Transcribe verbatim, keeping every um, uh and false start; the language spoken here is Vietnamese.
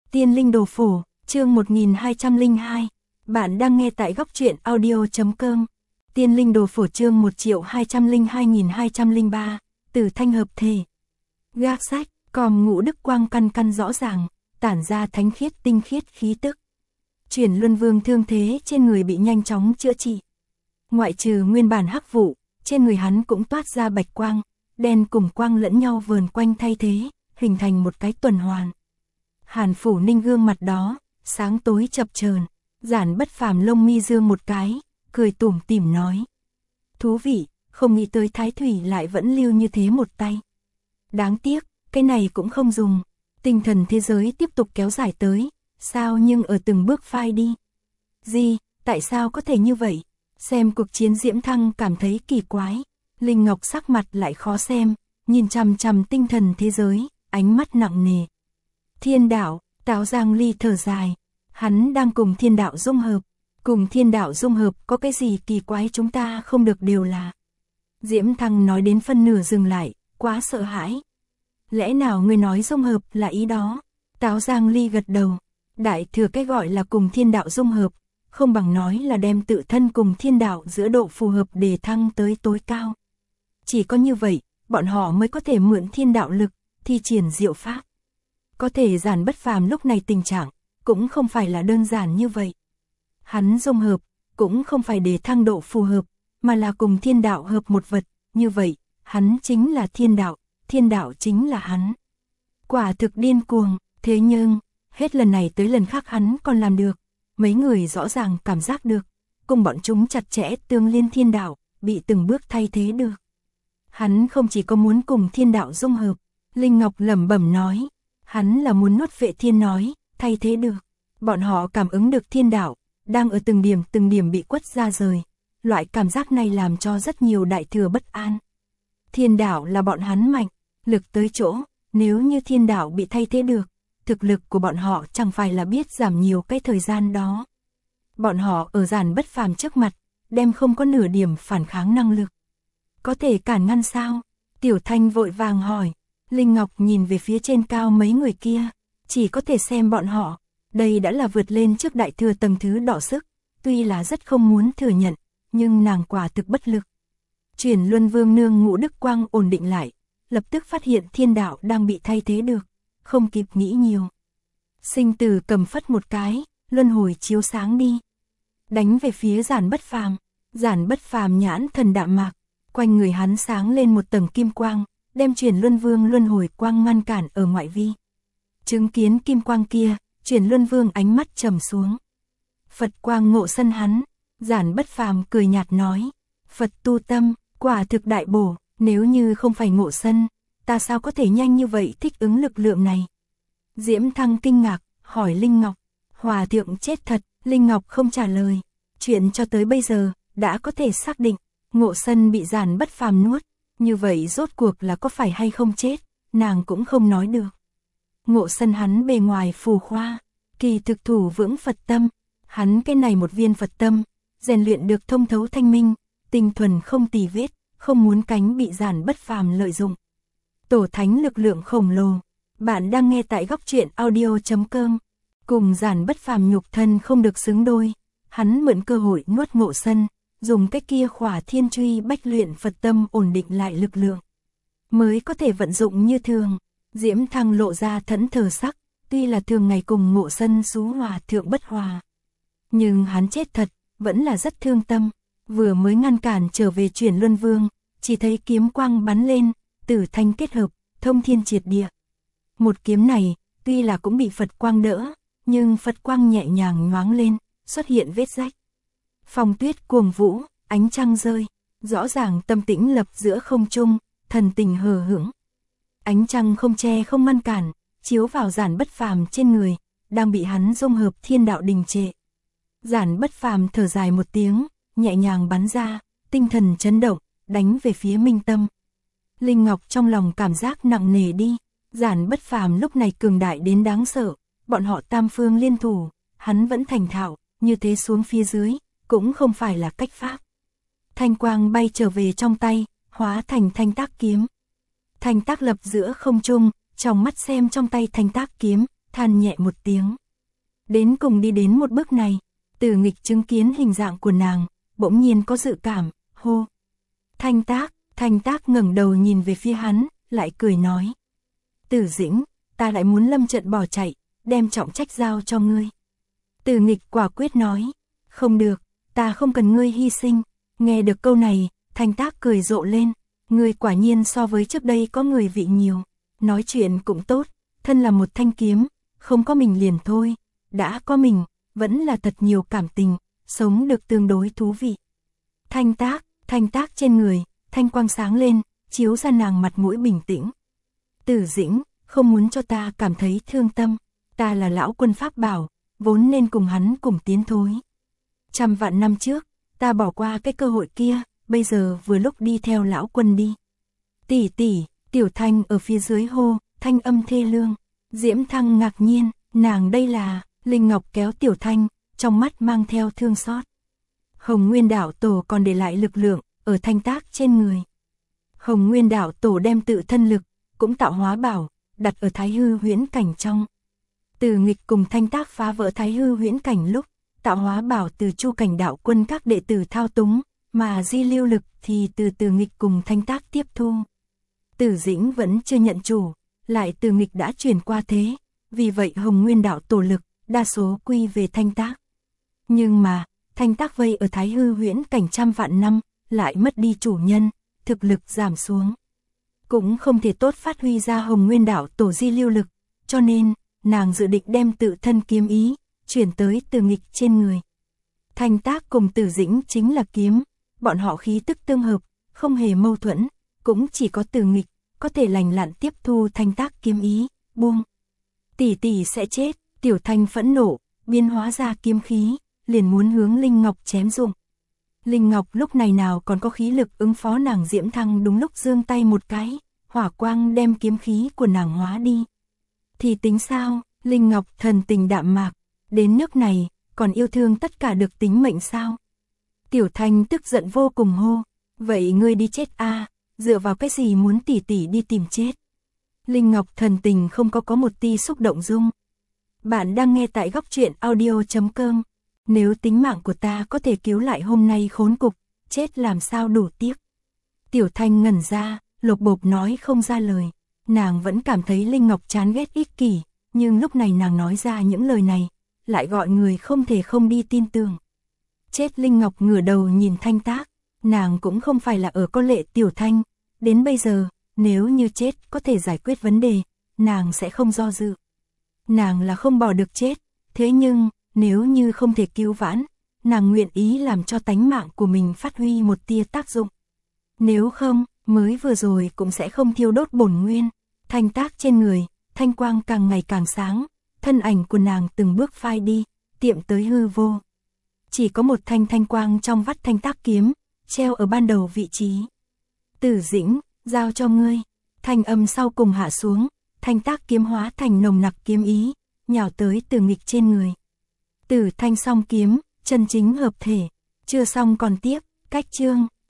Tiên linh đồ phổ, chương một nghìn hai trăm lẻ hai. Bạn đang nghe tại góc truyện audio chấm com. Tiên linh đồ phổ chương một triệu hai trăm lẻ hai nghìn hai trăm lẻ ba. Tử thanh hợp thể. Gác sách, còm ngũ đức quang căn căn rõ ràng, tản ra thánh khiết tinh khiết khí tức. Chuyển luân vương thương thế trên người bị nhanh chóng chữa trị. Ngoại trừ nguyên bản hắc vụ, trên người hắn cũng toát ra bạch quang, đen cùng quang lẫn nhau vờn quanh thay thế, hình thành một cái tuần hoàn. Hàn Phủ Ninh gương mặt đó, sáng tối chập chờn, Giản Bất Phàm lông mi dương một cái, cười tủm tỉm nói: "Thú vị, không nghĩ tới Thái Thủy lại vẫn lưu như thế một tay. Đáng tiếc, cái này cũng không dùng, tinh thần thế giới tiếp tục kéo dài tới, sao nhưng ở từng bước phai đi." "Gì, tại sao có thể như vậy?" Xem cuộc chiến Diễm Thăng cảm thấy kỳ quái, Linh Ngọc sắc mặt lại khó xem, nhìn chằm chằm tinh thần thế giới, ánh mắt nặng nề. Thiên đạo, Tào Giang Ly thở dài, hắn đang cùng thiên đạo dung hợp, cùng thiên đạo dung hợp có cái gì kỳ quái chúng ta không được đều là. Diễm Thăng nói đến phân nửa dừng lại, quá sợ hãi. Lẽ nào người nói dung hợp là ý đó? Tào Giang Ly gật đầu, đại thừa cái gọi là cùng thiên đạo dung hợp, không bằng nói là đem tự thân cùng thiên đạo giữa độ phù hợp để thăng tới tối cao. Chỉ có như vậy, bọn họ mới có thể mượn thiên đạo lực, thi triển diệu pháp. Có thể Giản Bất Phàm lúc này tình trạng, cũng không phải là đơn giản như vậy. Hắn dung hợp, cũng không phải để thăng độ phù hợp, mà là cùng thiên đạo hợp một vật, như vậy, hắn chính là thiên đạo, thiên đạo chính là hắn. Quả thực điên cuồng, thế nhưng, hết lần này tới lần khác hắn còn làm được. Mấy người rõ ràng cảm giác được, cùng bọn chúng chặt chẽ tương liên thiên đạo, bị từng bước thay thế được. Hắn không chỉ có muốn cùng thiên đạo dung hợp, Linh Ngọc lẩm bẩm nói, hắn là muốn nuốt vệ thiên nói, thay thế được. Bọn họ cảm ứng được thiên đạo, đang ở từng điểm từng điểm bị quất ra rời. Loại cảm giác này làm cho rất nhiều đại thừa bất an. Thiên đạo là bọn hắn mạnh, lực tới chỗ, nếu như thiên đạo bị thay thế được, thực lực của bọn họ chẳng phải là biết giảm nhiều cái thời gian đó. Bọn họ ở Giản Bất Phàm trước mặt, đem không có nửa điểm phản kháng năng lực. Có thể cản ngăn sao? Tiểu Thanh vội vàng hỏi. Linh Ngọc nhìn về phía trên cao mấy người kia, chỉ có thể xem bọn họ. Đây đã là vượt lên trước đại thừa tầng thứ đỏ sức, tuy là rất không muốn thừa nhận, nhưng nàng quả thực bất lực. Chuyển Luân Vương nương ngũ đức quang ổn định lại, lập tức phát hiện thiên đạo đang bị thay thế được, không kịp nghĩ nhiều. Sinh tử cầm phất một cái, luân hồi chiếu sáng đi. Đánh về phía Giản Bất Phàm, Giản Bất Phàm nhãn thần đạm mạc, quanh người hắn sáng lên một tầng kim quang, đem Chuyển Luân Vương luân hồi quang ngăn cản ở ngoại vi. Chứng kiến kim quang kia, Chuyển Luân Vương ánh mắt trầm xuống. Phật quang ngộ sân hắn, Giản Bất Phàm cười nhạt nói, Phật tu tâm, quả thực đại bổ, nếu như không phải ngộ sân, ta sao có thể nhanh như vậy thích ứng lực lượng này? Diễm Thăng kinh ngạc, hỏi Linh Ngọc, hòa thượng chết thật, Linh Ngọc không trả lời. Chuyện cho tới bây giờ, đã có thể xác định, ngộ sân bị Giản Bất Phàm nuốt, như vậy rốt cuộc là có phải hay không chết, nàng cũng không nói được. Ngộ sân hắn bề ngoài phù khoa, kỳ thực thủ vững Phật tâm, hắn cái này một viên Phật tâm, rèn luyện được thông thấu thanh minh, tinh thuần không tì vết, không muốn cánh bị Giản Bất Phàm lợi dụng. Tổ thánh lực lượng khổng lồ. Bạn đang nghe tại góc truyện audio chấm com. Cùng Giản Bất Phàm nhục thân không được xứng đôi, hắn mượn cơ hội nuốt ngộ sân, dùng cái kia khỏa thiên truy bách luyện Phật tâm ổn định lại lực lượng, mới có thể vận dụng như thường. Diễm Thăng lộ ra thẫn thờ sắc, tuy là thường ngày cùng ngộ sân xú hòa thượng bất hòa, nhưng hắn chết thật, vẫn là rất thương tâm. Vừa mới ngăn cản trở về Chuyển Luân Vương, chỉ thấy kiếm quang bắn lên, tử thanh kết hợp, thông thiên triệt địa. Một kiếm này, tuy là cũng bị Phật quang đỡ, nhưng Phật quang nhẹ nhàng nhoáng lên, xuất hiện vết rách. Phong tuyết cuồng vũ, ánh trăng rơi, rõ ràng tâm tĩnh lập giữa không trung, thần tình hờ hững. Ánh trăng không che không ngăn cản, chiếu vào Giản Bất Phàm trên người, đang bị hắn dung hợp thiên đạo đình trệ. Giản Bất Phàm thở dài một tiếng, nhẹ nhàng bắn ra, tinh thần chấn động, đánh về phía Minh Tâm. Linh Ngọc trong lòng cảm giác nặng nề đi. Giản Bất Phàm lúc này cường đại đến đáng sợ, bọn họ tam phương liên thủ, hắn vẫn thành thạo, như thế xuống phía dưới, cũng không phải là cách pháp. Thanh quang bay trở về trong tay, hóa thành thanh tác kiếm. Thanh tác lập giữa không trung, trong mắt xem trong tay thanh tác kiếm, than nhẹ một tiếng. Đến cùng đi đến một bước này, Tử Nghịch chứng kiến hình dạng của nàng, bỗng nhiên có dự cảm, hô. Thanh Tác, Thanh Tác ngẩng đầu nhìn về phía hắn, lại cười nói. Tử Dĩnh, ta lại muốn lâm trận bỏ chạy, đem trọng trách giao cho ngươi. Tử Nghịch quả quyết nói, không được, ta không cần ngươi hy sinh. Nghe được câu này, Thanh Tác cười rộ lên, ngươi quả nhiên so với trước đây có người vị nhiều. Nói chuyện cũng tốt, thân là một thanh kiếm, không có mình liền thôi, đã có mình, vẫn là thật nhiều cảm tình, sống được tương đối thú vị. Thanh Tác, Thanh Tác trên người, thanh quang sáng lên, chiếu ra nàng mặt mũi bình tĩnh. Tử Dĩnh, không muốn cho ta cảm thấy thương tâm, ta là lão quân pháp bảo, vốn nên cùng hắn cùng tiến thối. Trăm vạn năm trước, ta bỏ qua cái cơ hội kia, bây giờ vừa lúc đi theo lão quân đi. Tỷ tỷ, Tiểu Thanh ở phía dưới hô, thanh âm thê lương. Diễm Thăng ngạc nhiên, nàng đây là, Linh Ngọc kéo Tiểu Thanh, trong mắt mang theo thương xót. Hồng Nguyên Đạo Tổ còn để lại lực lượng, ở Thanh Tác trên người. Hồng Nguyên Đạo Tổ đem tự thân lực, cũng tạo hóa bảo, đặt ở Thái Hư huyễn cảnh trong. Tử Nghịch cùng Thanh Tác phá vỡ Thái Hư huyễn cảnh lúc, tạo hóa bảo từ Chu Cảnh Đạo Quân các đệ tử thao túng, mà di lưu lực thì từ Tử Nghịch cùng Thanh Tác tiếp thu. Tử Dĩnh vẫn chưa nhận chủ, lại Tử Nghịch đã chuyển qua thế, vì vậy Hồng Nguyên Đạo Tổ lực, đa số quy về Thanh Tác. Nhưng mà, Thanh Tác vây ở Thái Hư huyễn cảnh trăm vạn năm, lại mất đi chủ nhân, thực lực giảm xuống. Cũng không thể tốt phát huy ra Hồng Nguyên Đạo Tổ di lưu lực, cho nên, nàng dự định đem tự thân kiếm ý, chuyển tới Tử Nghịch trên người. Thanh Tác cùng Tử Dĩnh chính là kiếm, bọn họ khí tức tương hợp, không hề mâu thuẫn, cũng chỉ có Tử Nghịch, có thể lành lặn tiếp thu Thanh Tác kiếm ý, buông. Tỷ tỷ sẽ chết, Tiểu Thanh phẫn nộ, biến hóa ra kiếm khí, liền muốn hướng Linh Ngọc chém dụng. Linh Ngọc lúc này nào còn có khí lực ứng phó nàng Diễm Thăng, đúng lúc giương tay một cái, hỏa quang đem kiếm khí của nàng hóa đi. Thì tính sao, Linh Ngọc thần tình đạm mạc, đến nước này, còn yêu thương tất cả được tính mệnh sao? Tiểu Thanh tức giận vô cùng hô, vậy ngươi đi chết a, à, dựa vào cái gì muốn tỷ tỷ đi tìm chết? Linh Ngọc thần tình không có có một tia xúc động dung. Bạn đang nghe tại góc truyện audio chấm com. Nếu tính mạng của ta có thể cứu lại hôm nay khốn cục, chết làm sao đủ tiếc. Tiểu Thanh ngẩn ra, lột bột nói không ra lời. Nàng vẫn cảm thấy Linh Ngọc chán ghét ích kỷ, nhưng lúc này nàng nói ra những lời này, lại gọi người không thể không đi tin tưởng. Chết. Linh Ngọc ngửa đầu nhìn Thanh Tác, nàng cũng không phải là ở có lệ Tiểu Thanh, đến bây giờ, nếu như chết có thể giải quyết vấn đề, nàng sẽ không do dự. Nàng là không bỏ được chết, thế nhưng, nếu như không thể cứu vãn, nàng nguyện ý làm cho tánh mạng của mình phát huy một tia tác dụng. Nếu không, mới vừa rồi cũng sẽ không thiêu đốt bổn nguyên. Thanh Tác trên người, thanh quang càng ngày càng sáng, thân ảnh của nàng từng bước phai đi, tiệm tới hư vô. Chỉ có một thanh thanh quang trong vắt Thanh Tác kiếm, treo ở ban đầu vị trí. Tử Dĩnh, giao cho ngươi. Thanh âm sau cùng hạ xuống, Thanh Tác kiếm hóa thành nồng nặc kiếm ý, nhào tới Tử Nghịch trên người. Tử Thanh song kiếm, chân chính hợp thể, chưa xong còn tiếp, cách chương.